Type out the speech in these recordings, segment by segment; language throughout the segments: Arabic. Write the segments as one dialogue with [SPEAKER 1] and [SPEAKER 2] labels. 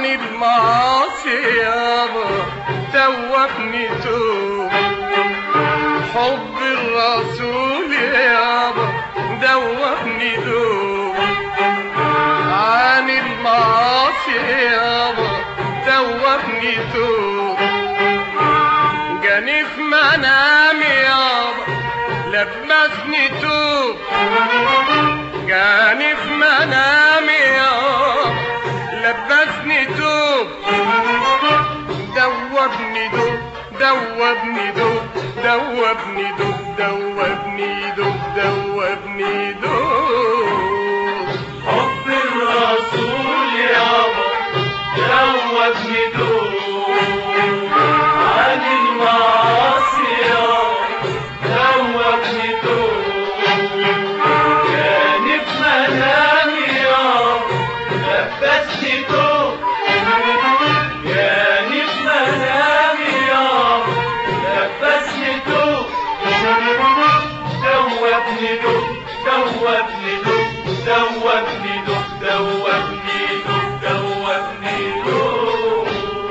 [SPEAKER 1] المعاصي يابا توبني توب، حب الرسول يابا دوبني دوب، عن المعاصي يابا توبني توب، جاني في منامي يابا لبسني توب، جاني في منامي يابا لبسني توب، دوبني دوب دوبني دوب دوبني دوب دوبني دوب دوبني دوب،
[SPEAKER 2] حب الرسول يابا دوبني دوب، عن المعاصي يابا دوبني دوب، كان في منامي يابا لبسني دوب، كان في منامي يابا لبسني دوب، دوبني دوب دوبني دوب دوبني دوب دوبني دوب دوبني دوب.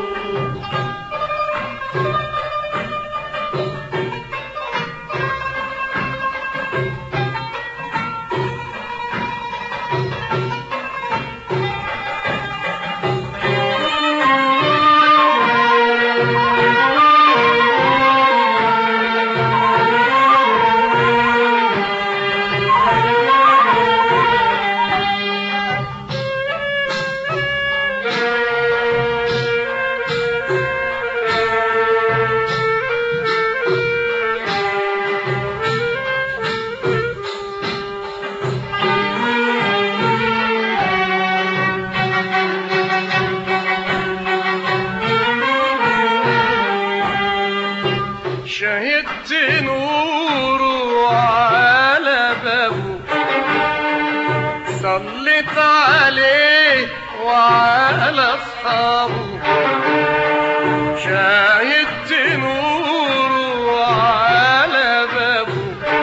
[SPEAKER 1] شهدت نوره على بابه، صليت عليه وعلى اصحابه، شهدت نوره على بابه،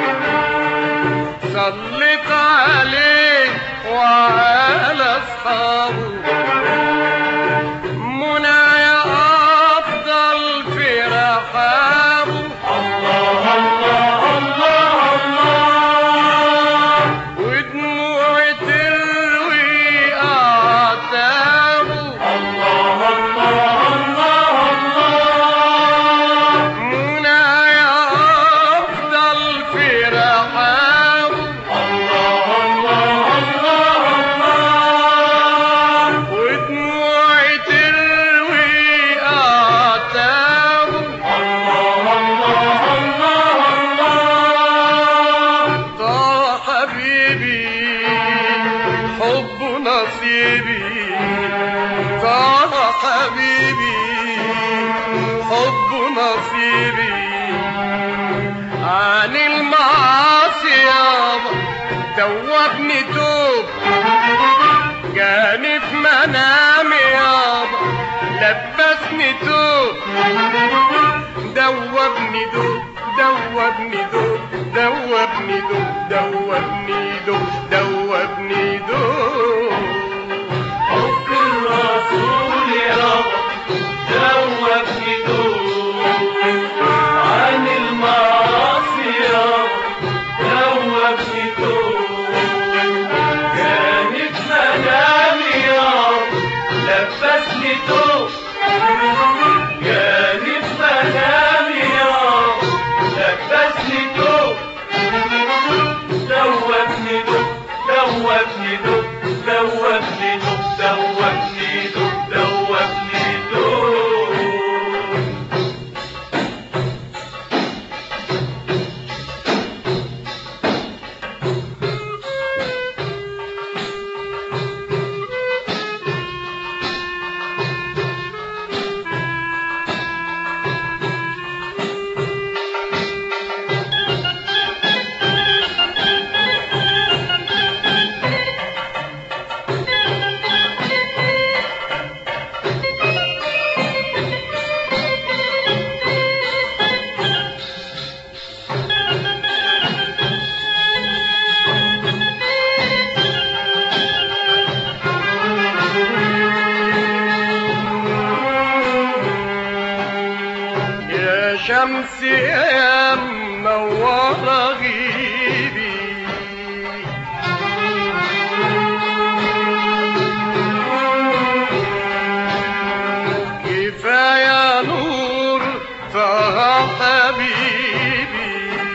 [SPEAKER 1] صليت عليه وعلى اصحابه، منايا افضل في رحابه، ودموع تروي اعتابه، منايا افضل في رحابه، ودموع تروي اعتابه، طه حبيبي حب نصيبي، طه حبيبي حب نصيبي، عن المعاصي يابا توبني توب، جاني في منامي يابا لبسني توب، دوبني دوب دوبني دوب دوبني دوب دوبني دوب دوبني دوب،
[SPEAKER 2] حب الرسول يابا دوبني دوب، عن المعاصي يابا دوبني دوب، كان في منامي يابا لبسني دوب، كان في منامي يابا لبسني دوب، دوبني دوب دوبني دوب دوبني دوب دوبني دوب دوبني دوب.
[SPEAKER 1] شمس يا منورة غيبي كفاية نور طه حبيبي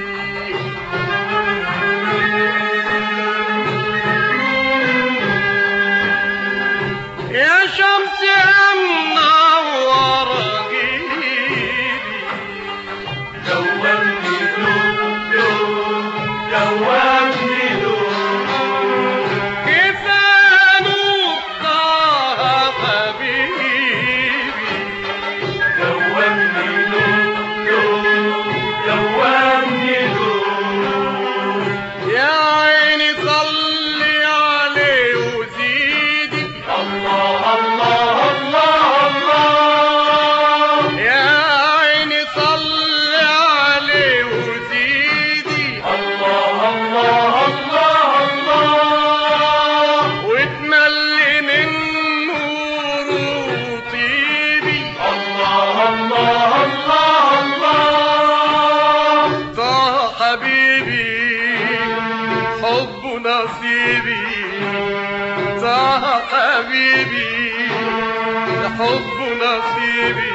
[SPEAKER 1] يا شمس يا منورة غيبي
[SPEAKER 2] دوبني دوب دوب دوبني دوب
[SPEAKER 1] كفاية نور طه حبيبي
[SPEAKER 2] دوبني دوب دوب دوبني دوب
[SPEAKER 1] يا عيني صلي عليه وزيدي
[SPEAKER 2] الله الله الله الله
[SPEAKER 1] يا عيني صلي عليه وزيدي
[SPEAKER 2] الله الله الله الله
[SPEAKER 1] وتملي من نوره وطيبي
[SPEAKER 2] الله الله الله الله
[SPEAKER 1] طه حبيبي حب نصيبي طه حبيبي حب نصيبي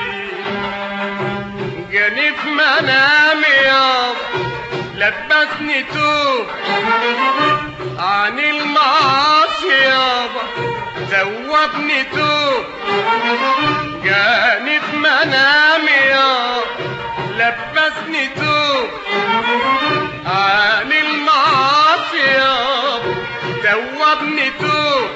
[SPEAKER 1] جاني في منامي يابا لبسني توب عن المعاصي يابا ذوبني توب جاني في منامي يابا لبسني توب عن المعاصي يابا ذوبني توب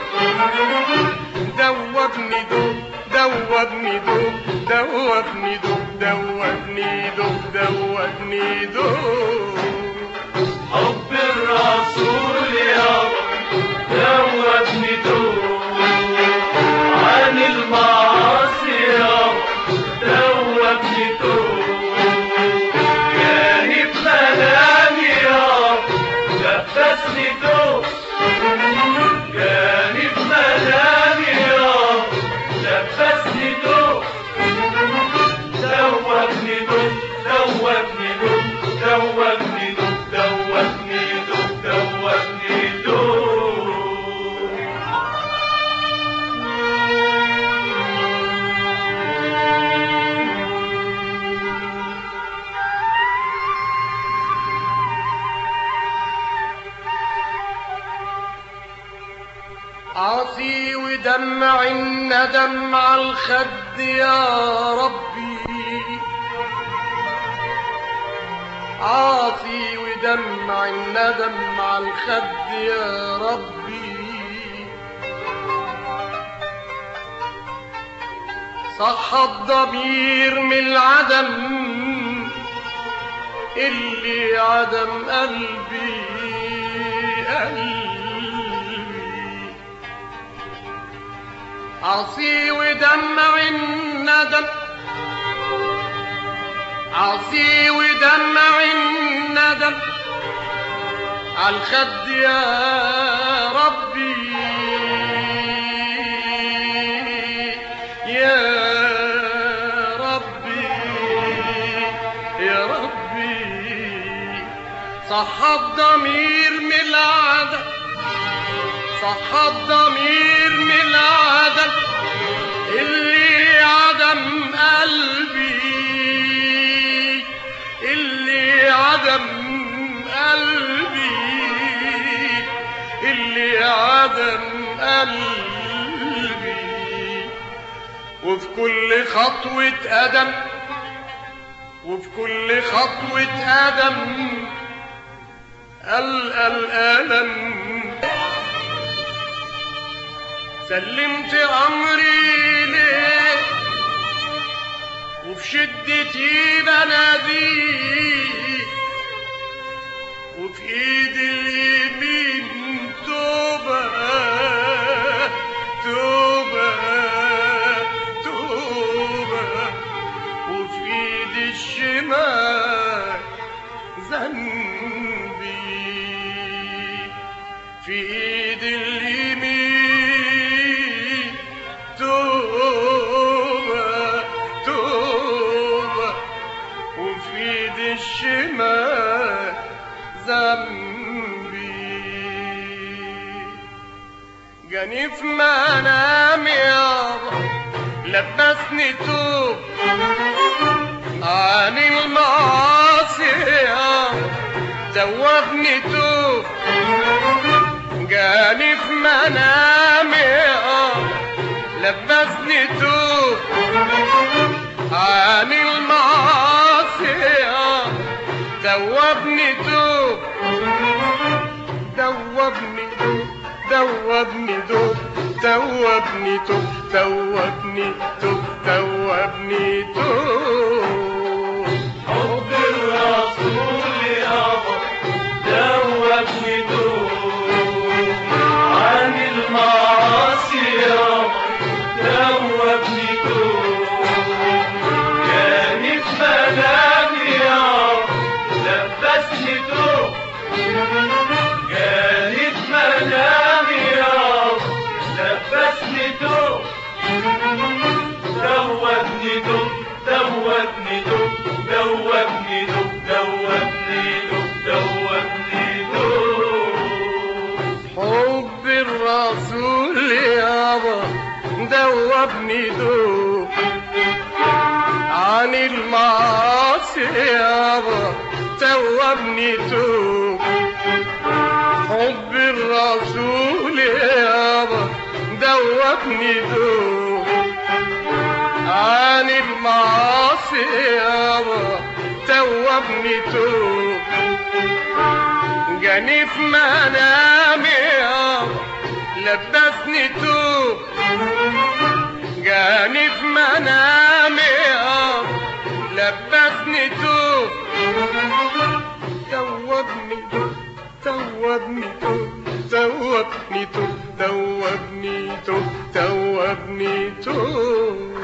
[SPEAKER 1] دوبني دوب دوبني دوب دوبني دوب دوبني دوب دوبني دوب
[SPEAKER 2] حب الرسول يابا دوبني دوب عن المعاصي يابا دوبني دوب جاني في منامي يابا لبسني دوب جاني في منامي يابا لبسني دوب دوبني دوب دوبني دوب دوبني دوب دوبني دوب دوبني دوب
[SPEAKER 1] عاصي ودمع الندم على الخد يا ربي عاصي ودمع الندم على الخد يا ربي صح الضمير من العدم اللي عدم قلبي عصي ودمع الندم عصي ودمع الندم عالخد يا ربي يا ربي يا ربي صح الضمير من العدم صح الضمير من العدم اللي عدم قلبي اللي عدم قلبي اللي عدم قلبي وفي كل خطوة قدم وفي كل خطوة قدم الألم سلمت أمري ليه وفي شدتي بناديه وفي إيدي اليمين توبة توبة توبة وفي إيدي الشمال ذنبي في إيدي اليمين توبة توبة في منامي يابا لبسني توب عن المعاصي يابا دوبني توب جاني في منامي يابا لبسني توب عن المعاصي يابا دوبني توب دوبني توب دوبني توب دوبني توب دوبني توب دوبني توب
[SPEAKER 2] حب الرسول يابا دوبني توب عن المعاصي يابا دوبني توب جاني في منامي يابا لبسني توب جاني في منامي يابا لبسني توب دوبني توب دوبني توب دوبني توب دوبني توب دوبني توب
[SPEAKER 1] حب الرسول يابا دوبني دوب عن المعاصي يابا دوبني توب حب الرسول يابا دوبني دوب عن المعاصي يابا دوبني توب جاني في منامي يابا لبسني توب جاني في منامي يابا لبسني توب دوبني توب دوبني توب دوبني توب دوبني توب دوبني توب